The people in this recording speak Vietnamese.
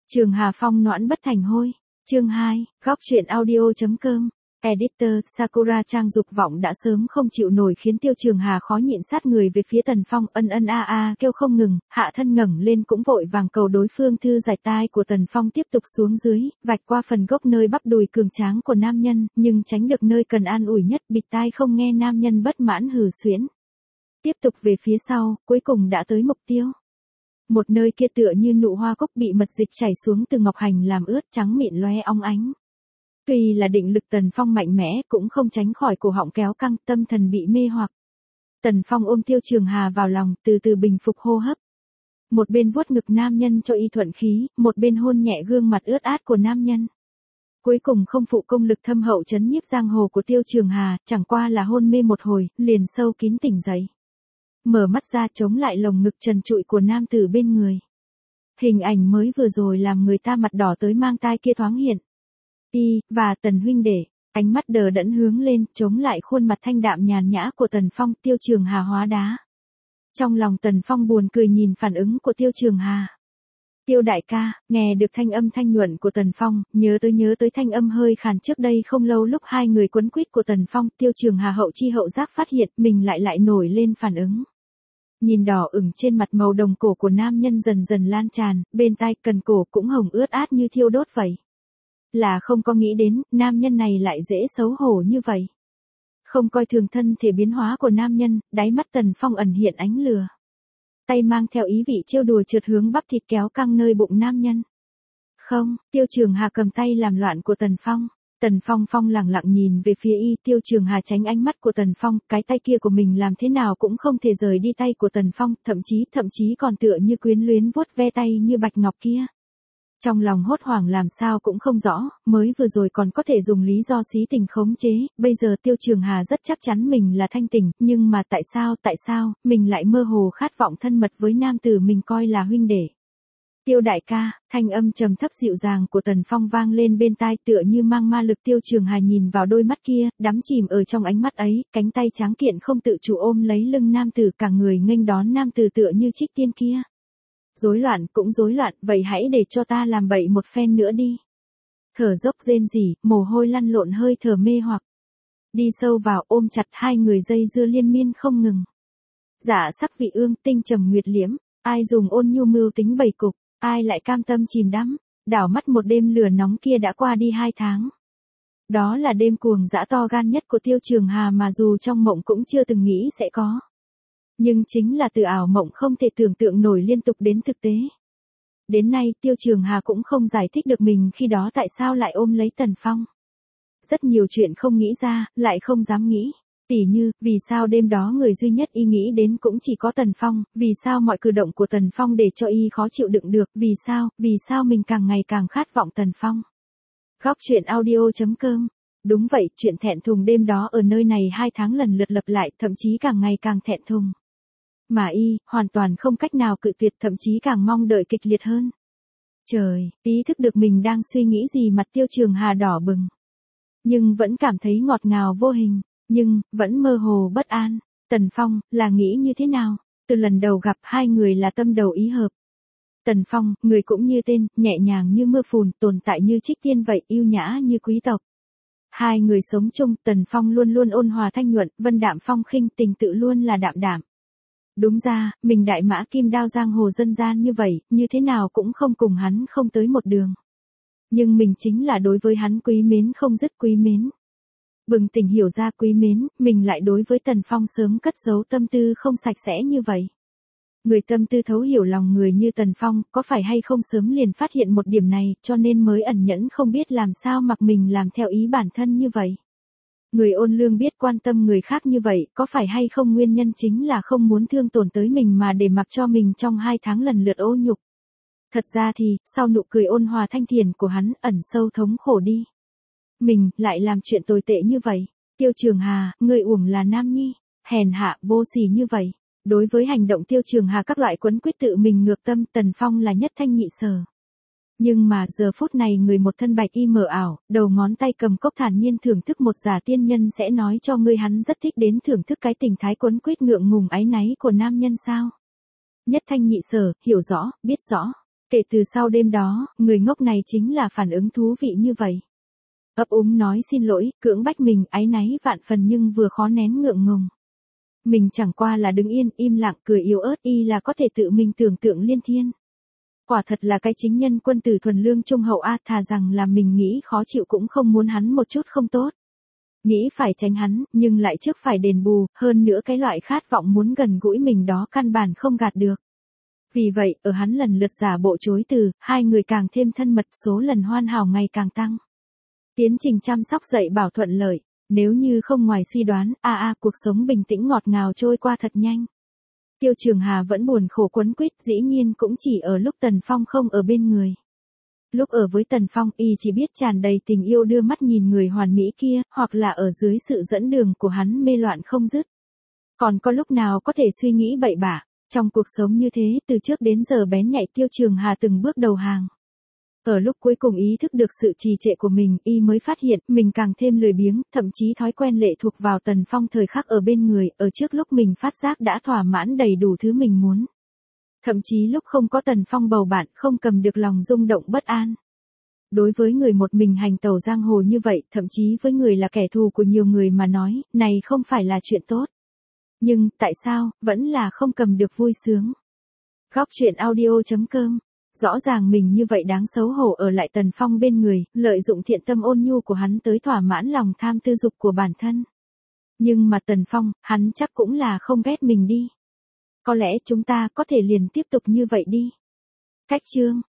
Trường Hà Phong noãn bất thành hôi. Chương 2, góc truyện audio.com. Editor, Sakura Trang dục vọng đã sớm không chịu nổi khiến Tiêu Trường Hà khó nhịn sát người về phía Tần Phong, ân a kêu không ngừng, hạ thân ngẩng lên cũng vội vàng cầu đối phương thư giải tai của Tần Phong tiếp tục xuống dưới, vạch qua phần gốc nơi bắp đùi cường tráng của nam nhân, nhưng tránh được nơi cần an ủi nhất, bịt tai không nghe nam nhân bất mãn hừ xuyễn. Tiếp tục về phía sau, cuối cùng đã tới mục tiêu. Một nơi kia tựa như nụ hoa cúc bị mật dịch chảy xuống từ ngọc hành làm ướt, trắng mịn loe óng ánh. Tuy là định lực Tần Phong mạnh mẽ cũng không tránh khỏi cổ họng kéo căng, tâm thần bị mê hoặc. Tần Phong ôm Tiêu Trường Hà vào lòng, từ từ bình phục hô hấp. Một bên vuốt ngực nam nhân cho y thuận khí, một bên hôn nhẹ gương mặt ướt át của nam nhân. Cuối cùng không phụ công lực thâm hậu trấn nhiếp giang hồ của Tiêu Trường Hà, chẳng qua là hôn mê một hồi, liền sâu kín tỉnh dậy. Mở mắt ra chống lại lồng ngực trần trụi của nam tử bên người. Hình ảnh mới vừa rồi làm người ta mặt đỏ tới mang tai kia thoáng hiện. Và Tần huynh đệ, ánh mắt đờ đẫn hướng lên, chống lại khuôn mặt thanh đạm nhàn nhã của Tần Phong. Tiêu Trường Hà hóa đá. Trong lòng Tần Phong buồn cười nhìn phản ứng của Tiêu Trường Hà. Tiêu đại ca, nghe được thanh âm thanh nhuận của Tần Phong, nhớ tới thanh âm hơi khàn trước đây không lâu lúc hai người quấn quýt của Tần Phong. Tiêu Trường Hà hậu chi hậu giác phát hiện mình lại nổi lên phản ứng. Nhìn đỏ ửng trên mặt màu đồng cổ của nam nhân dần dần lan tràn, bên tai cần cổ cũng hồng ướt át như thiêu đốt vậy. Là không có nghĩ đến, nam nhân này lại dễ xấu hổ như vậy. Không coi thường thân thể biến hóa của nam nhân, đáy mắt Tần Phong ẩn hiện ánh lửa. Tay mang theo ý vị trêu đùa trượt hướng bắp thịt kéo căng nơi bụng nam nhân. Không, Tiêu Trường Hà cầm tay làm loạn của Tần Phong. Tần Phong lẳng lặng nhìn về phía y. Tiêu Trường Hà tránh ánh mắt của Tần Phong, cái tay kia của mình làm thế nào cũng không thể rời đi tay của Tần Phong, thậm chí còn tựa như quyến luyến vuốt ve tay như bạch ngọc kia. Trong lòng hốt hoảng làm sao cũng không rõ, mới vừa rồi còn có thể dùng lý do xí tình khống chế, bây giờ Tiêu Trường Hà rất chắc chắn mình là thanh tỉnh, nhưng mà tại sao, mình lại mơ hồ khát vọng thân mật với nam tử mình coi là huynh đệ. Tiêu đại ca, thanh âm trầm thấp dịu dàng của Tần Phong vang lên bên tai tựa như mang ma lực. Tiêu Trường Hà nhìn vào đôi mắt kia, đắm chìm ở trong ánh mắt ấy, cánh tay tráng kiện không tự chủ ôm lấy lưng nam tử, cả người nghênh đón nam tử tựa như trích tiên kia. Rối loạn, vậy hãy để cho ta làm bậy một phen nữa đi. Thở dốc rên rỉ, mồ hôi lăn lộn hơi thở mê hoặc. Đi sâu vào ôm chặt hai người dây dưa liên miên không ngừng. Dạ sắc vị ương tinh trầm nguyệt liễm, ai dùng ôn nhu mưu tính bày cục, ai lại cam tâm chìm đắm, đảo mắt một đêm lửa nóng kia đã qua đi 2 tháng. Đó là đêm cuồng dã to gan nhất của Tiêu Trường Hà mà dù trong mộng cũng chưa từng nghĩ sẽ có. Nhưng chính là từ ảo mộng không thể tưởng tượng nổi liên tục đến thực tế. Đến nay Tiêu Trường Hà cũng không giải thích được mình khi đó tại sao lại ôm lấy Tần Phong. Rất nhiều chuyện không nghĩ ra, lại không dám nghĩ. Tỉ như, vì sao đêm đó người duy nhất y nghĩ đến cũng chỉ có Tần Phong, vì sao mọi cử động của Tần Phong để cho y khó chịu đựng được, vì sao mình càng ngày càng khát vọng Tần Phong. Góc truyện audio.com. Đúng vậy, chuyện thẹn thùng đêm đó ở nơi này 2 tháng lần lượt lặp lại, thậm chí càng ngày càng thẹn thùng. Mà y, hoàn toàn không cách nào cự tuyệt, thậm chí càng mong đợi kịch liệt hơn. Trời, ý thức được mình đang suy nghĩ gì mặt Tiêu Trường Hà đỏ bừng. Nhưng vẫn cảm thấy ngọt ngào vô hình, nhưng, vẫn mơ hồ bất an. Tần Phong, là nghĩ như thế nào? Từ lần đầu gặp hai người là tâm đầu ý hợp. Tần Phong, người cũng như tên, nhẹ nhàng như mưa phùn, tồn tại như trích tiên vậy, yêu nhã như quý tộc. Hai người sống chung, Tần Phong luôn luôn ôn hòa thanh nhuận, vân đạm phong khinh, tình tự luôn là đạm đạm. Đúng ra, mình đại mã kim đao giang hồ dân gian như vậy, như thế nào cũng không cùng hắn không tới một đường. Nhưng mình chính là đối với hắn quý mến không dứt quý mến. Bừng tỉnh hiểu ra quý mến, mình lại đối với Tần Phong sớm cất giấu tâm tư không sạch sẽ như vậy. Người tâm tư thấu hiểu lòng người như Tần Phong, có phải hay không sớm liền phát hiện một điểm này, cho nên mới ẩn nhẫn không biết làm sao mặc mình làm theo ý bản thân như vậy. Người ôn lương biết quan tâm người khác như vậy, có phải hay không nguyên nhân chính là không muốn thương tổn tới mình mà để mặc cho mình trong 2 tháng lần lượt ô nhục. Thật ra thì, sau nụ cười ôn hòa thanh thiền của hắn, ẩn sâu thống khổ đi. Mình, lại làm chuyện tồi tệ như vậy. Tiêu Trường Hà, người uổng là nam nhi, hèn hạ, vô sỉ như vậy. Đối với hành động Tiêu Trường Hà các loại quấn quýt tự mình ngược tâm, Tần Phong là nhất thanh nhị sở. Nhưng mà, giờ phút này người một thân bạch y mờ ảo, đầu ngón tay cầm cốc thản nhiên thưởng thức một giả tiên nhân sẽ nói cho ngươi hắn rất thích đến thưởng thức cái tình thái quấn quýt ngượng ngùng áy náy của nam nhân sao. Nhất thanh nhị sở, hiểu rõ, biết rõ. Kể từ sau đêm đó, người ngốc này chính là phản ứng thú vị như vậy. Ấp úng nói xin lỗi, cưỡng bách mình, áy náy vạn phần nhưng vừa khó nén ngượng ngùng. Mình chẳng qua là đứng yên, im lặng, cười yếu ớt y là có thể tự mình tưởng tượng liên thiên. Quả thật là cái chính nhân quân tử thuần lương trung hậu a, thà rằng là mình nghĩ khó chịu cũng không muốn hắn một chút không tốt. Nghĩ phải tránh hắn, nhưng lại trước phải đền bù, hơn nữa cái loại khát vọng muốn gần gũi mình đó căn bản không gạt được. Vì vậy, ở hắn lần lượt giả bộ chối từ, hai người càng thêm thân mật, số lần hoàn hảo ngày càng tăng. Tiến trình chăm sóc dạy bảo thuận lợi, nếu như không ngoài suy đoán, cuộc sống bình tĩnh ngọt ngào trôi qua thật nhanh. Tiêu Trường Hà vẫn buồn khổ quấn quýt, dĩ nhiên cũng chỉ ở lúc Tần Phong không ở bên người. Lúc ở với Tần Phong, y chỉ biết tràn đầy tình yêu đưa mắt nhìn người hoàn mỹ kia, hoặc là ở dưới sự dẫn đường của hắn mê loạn không dứt. Còn có lúc nào có thể suy nghĩ bậy bạ, trong cuộc sống như thế, từ trước đến giờ bén nhạy Tiêu Trường Hà từng bước đầu hàng. Ở lúc cuối cùng ý thức được sự trì trệ của mình, y mới phát hiện mình càng thêm lười biếng, thậm chí thói quen lệ thuộc vào Tần Phong thời khắc ở bên người, ở trước lúc mình phát giác đã thỏa mãn đầy đủ thứ mình muốn. Thậm chí lúc không có Tần Phong bầu bạn, không cầm được lòng rung động bất an. Đối với người một mình hành tẩu giang hồ như vậy, thậm chí với người là kẻ thù của nhiều người mà nói, này không phải là chuyện tốt. Nhưng, tại sao, vẫn là không cầm được vui sướng. Góc truyện audio.com. Rõ ràng mình như vậy đáng xấu hổ ở lại Tần Phong bên người, lợi dụng thiện tâm ôn nhu của hắn tới thỏa mãn lòng tham tư dục của bản thân. Nhưng mà Tần Phong, hắn chắc cũng là không ghét mình đi. Có lẽ chúng ta có thể liền tiếp tục như vậy đi. Cách chương